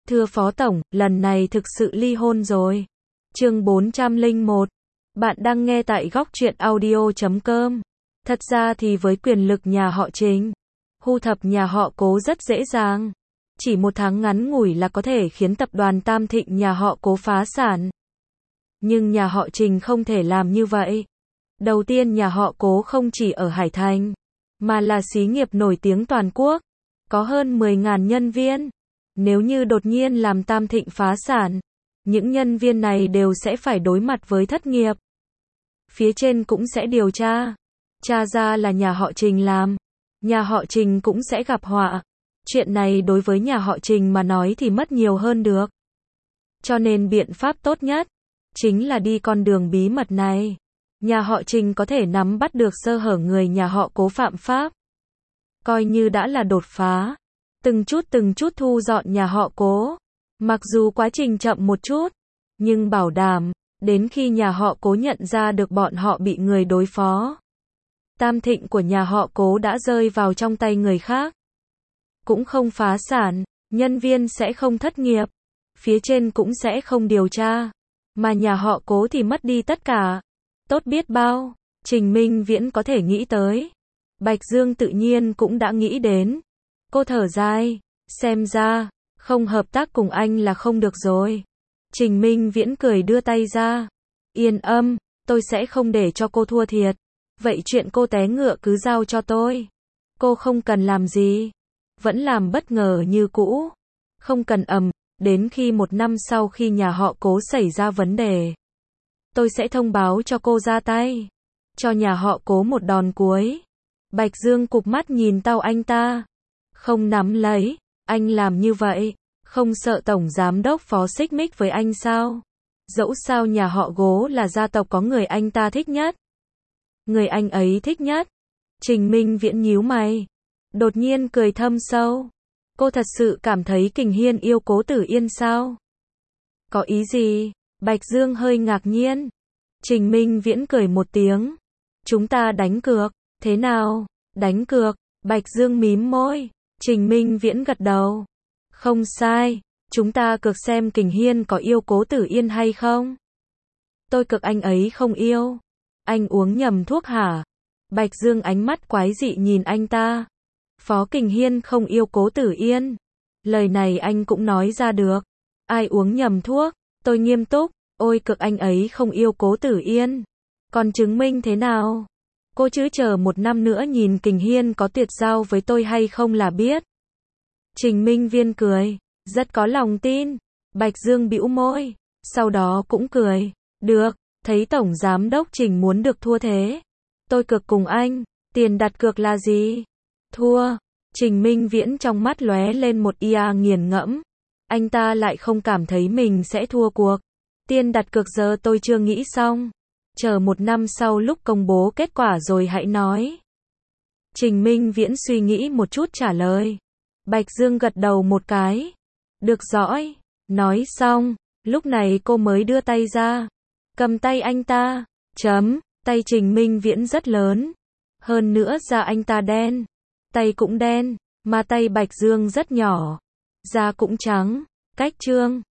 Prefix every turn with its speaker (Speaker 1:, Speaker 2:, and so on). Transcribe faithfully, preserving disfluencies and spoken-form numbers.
Speaker 1: Thưa Phó Tổng, lần này thực sự ly hôn rồi. Chương bốn trăm lẻ một. Bạn đang nghe tại góc truyện audio chấm com. Thật ra thì với quyền lực nhà họ Trình, thu thập nhà họ Cố rất dễ dàng. Chỉ một tháng ngắn ngủi là có thể khiến tập đoàn Tam Thịnh nhà họ Cố phá sản. Nhưng nhà họ Trình không thể làm như vậy. Đầu tiên, nhà họ Cố không chỉ ở Hải Thành, mà là xí nghiệp nổi tiếng toàn quốc, có hơn mười nghìn nhân viên. Nếu như đột nhiên làm Tam Thịnh phá sản, những nhân viên này đều sẽ phải đối mặt với thất nghiệp. Phía trên cũng sẽ điều tra, tra ra là nhà họ Trình làm, nhà họ Trình cũng sẽ gặp họa. Chuyện này đối với nhà họ Trình mà nói thì mất nhiều hơn được. Cho nên biện pháp tốt nhất chính là đi con đường bí mật này. Nhà họ Trình có thể nắm bắt được sơ hở người nhà họ Cố phạm pháp, coi như đã là đột phá. Từng chút từng chút thu dọn nhà họ Cố. Mặc dù quá trình chậm một chút, nhưng bảo đảm, đến khi nhà họ Cố nhận ra được bọn họ bị người đối phó, Tam Thịnh của nhà họ Cố đã rơi vào trong tay người khác. Cũng không phá sản, nhân viên sẽ không thất nghiệp, phía trên cũng sẽ không điều tra, mà nhà họ Cố thì mất đi tất cả. Tốt biết bao, Trình Minh Viễn có thể nghĩ tới. Bạch Dương tự nhiên cũng đã nghĩ đến. Cô thở dài, xem ra, không hợp tác cùng anh là không được rồi. Trình Minh Viễn cười đưa tay ra. Yên tâm, tôi sẽ không để cho cô thua thiệt. Vậy chuyện cô té ngựa cứ giao cho tôi. Cô không cần làm gì. Vẫn làm bất ngờ như cũ. Không cần ầm, đến khi một năm sau khi nhà họ Cố xảy ra vấn đề, tôi sẽ thông báo cho cô ra tay. Cho nhà họ Cố một đòn cuối. Bạch Dương cụp mắt nhìn tao anh ta. Không nắm lấy, anh làm như vậy, không sợ tổng giám đốc Phó xích mích với anh sao? Dẫu sao nhà họ Cố là gia tộc có người anh ta thích nhất. Người anh ấy thích nhất. Trình Minh Viễn nhíu mày, đột nhiên cười thâm sâu. Cô thật sự cảm thấy Kình Hiên yêu Cố Tử Yên sao? Có ý gì? Bạch Dương hơi ngạc nhiên. Trình Minh Viễn cười một tiếng. Chúng ta đánh cược, thế nào? Đánh cược. Bạch Dương mím môi. Trình Minh Viễn gật đầu. Không sai, chúng ta cược xem Kình Hiên có yêu Cố Tử Yên hay không. Tôi cược anh ấy không yêu. Anh uống nhầm thuốc hả? Bạch Dương ánh mắt quái dị nhìn anh ta. Phó Kình Hiên không yêu Cố Tử Yên. Lời này anh cũng nói ra được. Ai uống nhầm thuốc? Tôi nghiêm túc. Ôi cực anh ấy không yêu Cố Tử Yên. Còn chứng minh thế nào? Cô chứ chờ một năm nữa nhìn Kình Hiên có tuyệt giao với tôi hay không là biết. Trình Minh Viễn cười, rất có lòng tin. Bạch Dương bĩu môi, sau đó cũng cười. Được, thấy tổng giám đốc Trình muốn được thua thế. Tôi cược cùng anh, tiền đặt cược là gì? Thua. Trình Minh Viễn trong mắt lóe lên một ia nghiền ngẫm. Anh ta lại không cảm thấy mình sẽ thua cuộc. Tiền đặt cược giờ tôi chưa nghĩ xong. Chờ một năm sau lúc công bố kết quả rồi hãy nói. Trình Minh Viễn suy nghĩ một chút trả lời. Bạch Dương gật đầu một cái. Được rồi. Nói xong, lúc này cô mới đưa tay ra. Cầm tay anh ta. Chấm, tay Trình Minh Viễn rất lớn. Hơn nữa da anh ta đen. Tay cũng đen, mà tay Bạch Dương rất nhỏ. Da cũng trắng. Cách trương.